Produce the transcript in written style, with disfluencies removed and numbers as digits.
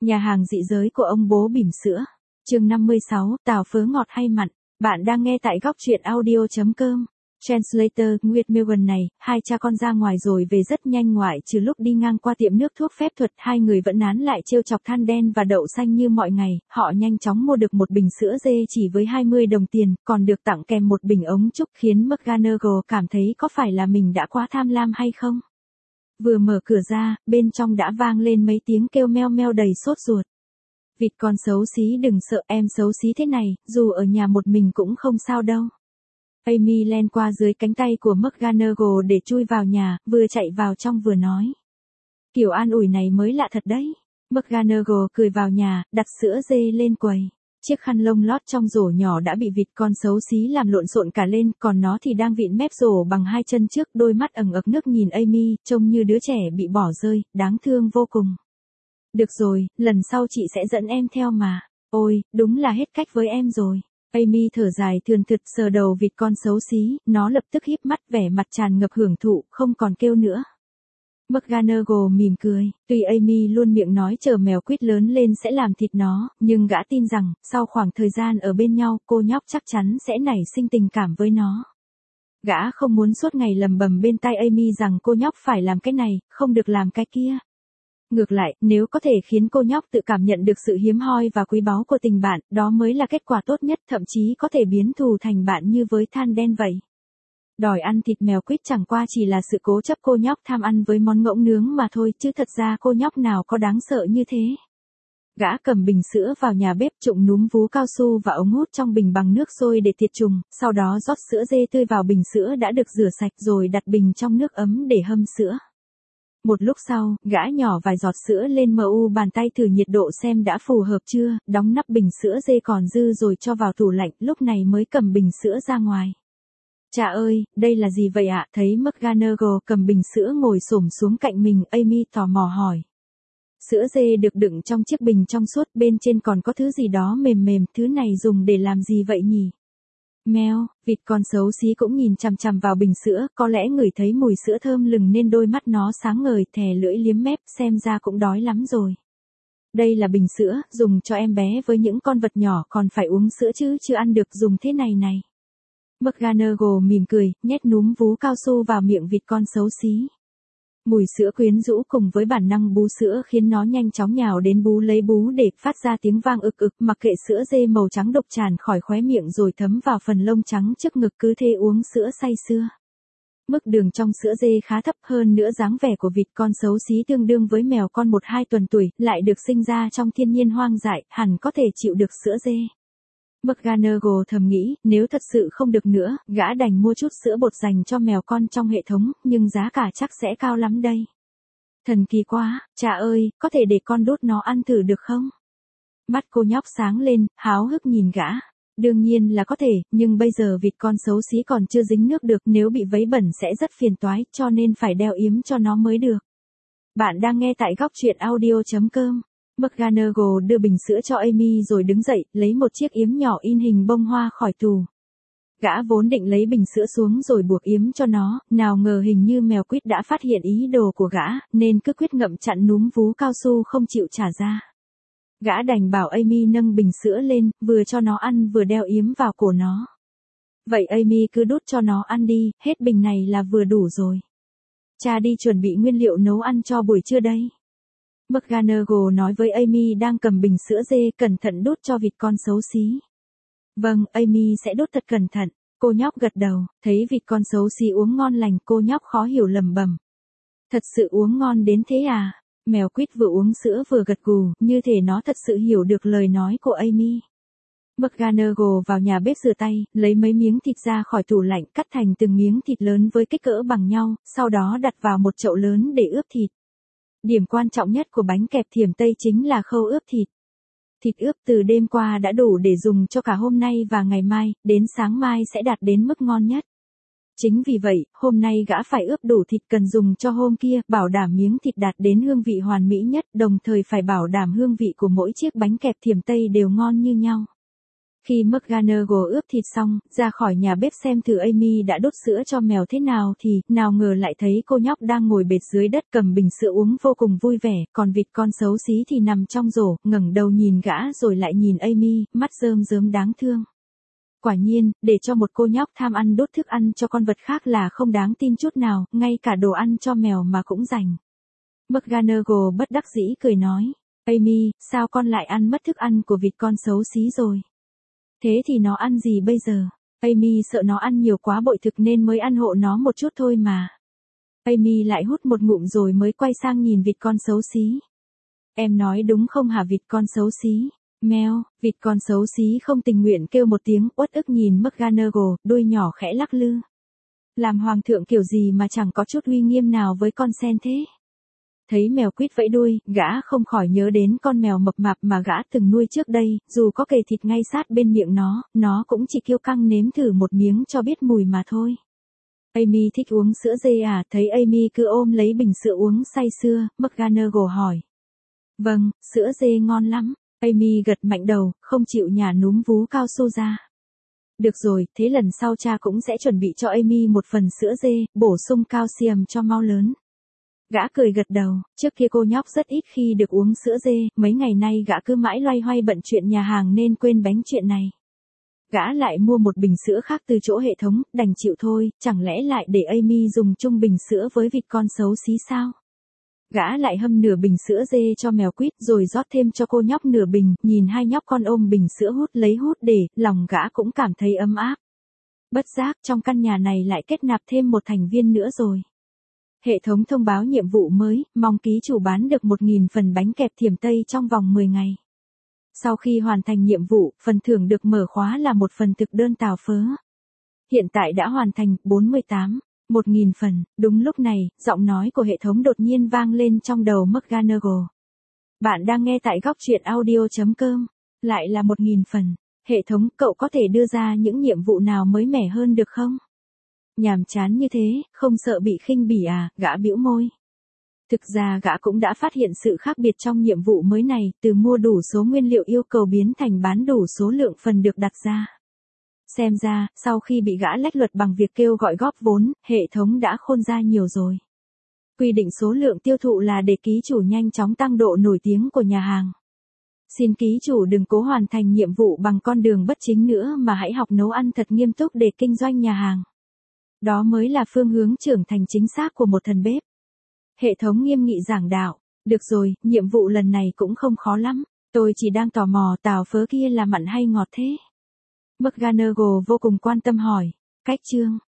Nhà hàng dị giới của ông bố bỉm sữa. Chương 56, tàu phớ ngọt hay mặn. Bạn đang nghe tại góc truyện audio.com. Translator, Nguyệt Milgan này, hai cha con ra ngoài rồi về rất nhanh, ngoại trừ lúc đi ngang qua tiệm nước thuốc phép thuật, hai người vẫn nán lại trêu chọc than đen và đậu xanh như mọi ngày. Họ nhanh chóng mua được một bình sữa dê chỉ với 20 đồng tiền, còn được tặng kèm một bình ống trúc, khiến McGonagall cảm thấy có phải là mình đã quá tham lam hay không. Vừa mở cửa ra, bên trong đã vang lên mấy tiếng kêu meo meo đầy sốt ruột. Vịt con xấu xí, đừng sợ, em xấu xí thế này, dù ở nhà một mình cũng không sao đâu. Amy len qua dưới cánh tay của McGonagall để chui vào nhà, vừa chạy vào trong vừa nói. Kiểu an ủi này mới lạ thật đấy. McGonagall cười vào nhà, đặt sữa dê lên quầy. Chiếc khăn lông lót trong rổ nhỏ đã bị vịt con xấu xí làm lộn xộn cả lên, còn nó thì đang vịn mép rổ bằng hai chân trước, đôi mắt ẩn ực nước nhìn Amy, trông như đứa trẻ bị bỏ rơi, đáng thương vô cùng. Được rồi, lần sau chị sẽ dẫn em theo mà. Ôi, đúng là hết cách với em rồi. Amy thở dài thườn thượt sờ đầu vịt con xấu xí, nó lập tức híp mắt, vẻ mặt tràn ngập hưởng thụ, không còn kêu nữa. McGonagall mỉm cười, tuy Amy luôn miệng nói chờ mèo quýt lớn lên sẽ làm thịt nó, nhưng gã tin rằng, sau khoảng thời gian ở bên nhau, cô nhóc chắc chắn sẽ nảy sinh tình cảm với nó. Gã không muốn suốt ngày lầm bầm bên tai Amy rằng cô nhóc phải làm cái này, không được làm cái kia. Ngược lại, nếu có thể khiến cô nhóc tự cảm nhận được sự hiếm hoi và quý báu của tình bạn, đó mới là kết quả tốt nhất, thậm chí có thể biến thù thành bạn như với than đen vậy. Đòi ăn thịt mèo quýt chẳng qua chỉ là sự cố chấp cô nhóc tham ăn với món ngỗng nướng mà thôi, chứ thật ra cô nhóc nào có đáng sợ như thế. Gã cầm bình sữa vào nhà bếp, trụng núm vú cao su và ống hút trong bình bằng nước sôi để tiệt trùng, sau đó rót sữa dê tươi vào bình sữa đã được rửa sạch rồi đặt bình trong nước ấm để hâm sữa. Một lúc sau, gã nhỏ vài giọt sữa lên mu bàn tay thử nhiệt độ xem đã phù hợp chưa, đóng nắp bình sữa dê còn dư rồi cho vào tủ lạnh, lúc này mới cầm bình sữa ra ngoài. Cha ơi, đây là gì vậy ạ? Thấy McGonagall cầm bình sữa ngồi xổm xuống cạnh mình, Amy tò mò hỏi. Sữa dê được đựng trong chiếc bình trong suốt, bên trên còn có thứ gì đó mềm mềm, thứ này dùng để làm gì vậy nhỉ? Meo, vịt con xấu xí cũng nhìn chằm chằm vào bình sữa, có lẽ ngửi thấy mùi sữa thơm lừng nên đôi mắt nó sáng ngời, thè lưỡi liếm mép, xem ra cũng đói lắm rồi. Đây là bình sữa, dùng cho em bé với những con vật nhỏ, còn phải uống sữa chứ, chưa ăn được dùng thế này này. McGonagall mỉm cười, nhét núm vú cao su vào miệng vịt con xấu xí. Mùi sữa quyến rũ cùng với bản năng bú sữa khiến nó nhanh chóng nhào đến bú lấy bú để phát ra tiếng vang ực ực, mặc kệ sữa dê màu trắng đục tràn khỏi khóe miệng rồi thấm vào phần lông trắng trước ngực, cứ thế uống sữa say sưa. Mức đường trong sữa dê khá thấp, hơn nữa dáng vẻ của vịt con xấu xí tương đương với mèo con 1-2 tuần tuổi, lại được sinh ra trong thiên nhiên hoang dại, hẳn có thể chịu được sữa dê. McGonagall thầm nghĩ, nếu thật sự không được nữa, gã đành mua chút sữa bột dành cho mèo con trong hệ thống, nhưng giá cả chắc sẽ cao lắm đây. Thần kỳ quá, cha ơi, có thể để con đút nó ăn thử được không? Mắt cô nhóc sáng lên, háo hức nhìn gã. Đương nhiên là có thể, nhưng bây giờ vịt con xấu xí còn chưa dính nước được, nếu bị vấy bẩn sẽ rất phiền toái, cho nên phải đeo yếm cho nó mới được. Bạn đang nghe tại góc truyện audio.com. McGonagall đưa bình sữa cho Amy rồi đứng dậy, lấy một chiếc yếm nhỏ in hình bông hoa khỏi tủ. Gã vốn định lấy bình sữa xuống rồi buộc yếm cho nó, nào ngờ hình như mèo quýt đã phát hiện ý đồ của gã, nên cứ quyết ngậm chặn núm vú cao su không chịu trả ra. Gã đành bảo Amy nâng bình sữa lên, vừa cho nó ăn vừa đeo yếm vào cổ nó. Vậy Amy cứ đút cho nó ăn đi, hết bình này là vừa đủ rồi. Cha đi chuẩn bị nguyên liệu nấu ăn cho buổi trưa đây. McGonagall nói với Amy đang cầm bình sữa dê, cẩn thận đút cho vịt con xấu xí. Vâng, Amy sẽ đút thật cẩn thận. Cô nhóc gật đầu, thấy vịt con xấu xí uống ngon lành, cô nhóc khó hiểu lẩm bẩm. Thật sự uống ngon đến thế à? Mèo quýt vừa uống sữa vừa gật gù, như thể nó thật sự hiểu được lời nói của Amy. McGonagall vào nhà bếp rửa tay, lấy mấy miếng thịt ra khỏi tủ lạnh, cắt thành từng miếng thịt lớn với kích cỡ bằng nhau, sau đó đặt vào một chậu lớn để ướp thịt. Điểm quan trọng nhất của bánh kẹp thiểm Tây chính là khâu ướp thịt. Thịt ướp từ đêm qua đã đủ để dùng cho cả hôm nay và ngày mai, đến sáng mai sẽ đạt đến mức ngon nhất. Chính vì vậy, hôm nay gã phải ướp đủ thịt cần dùng cho hôm kia, bảo đảm miếng thịt đạt đến hương vị hoàn mỹ nhất, đồng thời phải bảo đảm hương vị của mỗi chiếc bánh kẹp thiểm Tây đều ngon như nhau. Khi McGonagall ướp thịt xong, ra khỏi nhà bếp xem thử Amy đã đút sữa cho mèo thế nào thì, nào ngờ lại thấy cô nhóc đang ngồi bệt dưới đất cầm bình sữa uống vô cùng vui vẻ, còn vịt con xấu xí thì nằm trong rổ, ngẩng đầu nhìn gã rồi lại nhìn Amy, mắt rơm rớm đáng thương. Quả nhiên, để cho một cô nhóc tham ăn đút thức ăn cho con vật khác là không đáng tin chút nào, ngay cả đồ ăn cho mèo mà cũng dành. McGonagall bất đắc dĩ cười nói, Amy, sao con lại ăn mất thức ăn của vịt con xấu xí rồi? Thế thì nó ăn gì bây giờ? Amy sợ nó ăn nhiều quá bội thực nên mới ăn hộ nó một chút thôi mà. Amy lại hút một ngụm rồi mới quay sang nhìn vịt con xấu xí. Em nói đúng không hả vịt con xấu xí? Meo, vịt con xấu xí không tình nguyện kêu một tiếng, uất ức nhìn McGonagall, đuôi nhỏ khẽ lắc lư. Làm hoàng thượng kiểu gì mà chẳng có chút uy nghiêm nào với con sen thế? Thấy mèo quýt vẫy đuôi, gã không khỏi nhớ đến con mèo mập mạp mà gã từng nuôi trước đây, dù có kề thịt ngay sát bên miệng nó cũng chỉ kiêu căng nếm thử một miếng cho biết mùi mà thôi. Amy thích uống sữa dê à? Thấy Amy cứ ôm lấy bình sữa uống say sưa, McGonagall hỏi. Vâng, sữa dê ngon lắm. Amy gật mạnh đầu, không chịu nhả núm vú cao su ra. Được rồi, thế lần sau cha cũng sẽ chuẩn bị cho Amy một phần sữa dê, bổ sung calcium cho mau lớn. Gã cười gật đầu, trước kia cô nhóc rất ít khi được uống sữa dê, mấy ngày nay gã cứ mãi loay hoay bận chuyện nhà hàng nên quên bánh chuyện này. Gã lại mua một bình sữa khác từ chỗ hệ thống, đành chịu thôi, chẳng lẽ lại để Amy dùng chung bình sữa với vịt con xấu xí sao? Gã lại hâm nửa bình sữa dê cho mèo quýt rồi rót thêm cho cô nhóc nửa bình, nhìn hai nhóc con ôm bình sữa hút lấy hút để, lòng gã cũng cảm thấy ấm áp. Bất giác trong căn nhà này lại kết nạp thêm một thành viên nữa rồi. Hệ thống thông báo nhiệm vụ mới, mong ký chủ bán được 1.000 phần bánh kẹp thiểm Tây trong vòng 10 ngày. Sau khi hoàn thành nhiệm vụ, phần thưởng được mở khóa là một phần thực đơn tàu phớ. Hiện tại đã hoàn thành, 48. 1.000 phần, đúng lúc này, giọng nói của hệ thống đột nhiên vang lên trong đầu McGonagall. Bạn đang nghe tại góc truyện audio.com, lại là 1.000 phần. Hệ thống, cậu có thể đưa ra những nhiệm vụ nào mới mẻ hơn được không? Nhàm chán như thế, không sợ bị khinh bỉ à? Gã bĩu môi. Thực ra gã cũng đã phát hiện sự khác biệt trong nhiệm vụ mới này, từ mua đủ số nguyên liệu yêu cầu biến thành bán đủ số lượng phần được đặt ra. Xem ra, sau khi bị gã lách luật bằng việc kêu gọi góp vốn, hệ thống đã khôn ra nhiều rồi. Quy định số lượng tiêu thụ là để ký chủ nhanh chóng tăng độ nổi tiếng của nhà hàng. Xin ký chủ đừng cố hoàn thành nhiệm vụ bằng con đường bất chính nữa mà hãy học nấu ăn thật nghiêm túc để kinh doanh nhà hàng. Đó mới là phương hướng trưởng thành chính xác của một thần bếp. Hệ thống nghiêm nghị giảng đạo. Được rồi, nhiệm vụ lần này cũng không khó lắm. Tôi chỉ đang tò mò tàu phớ kia là mặn hay ngọt thế? McGonagall vô cùng quan tâm hỏi. Cách chương.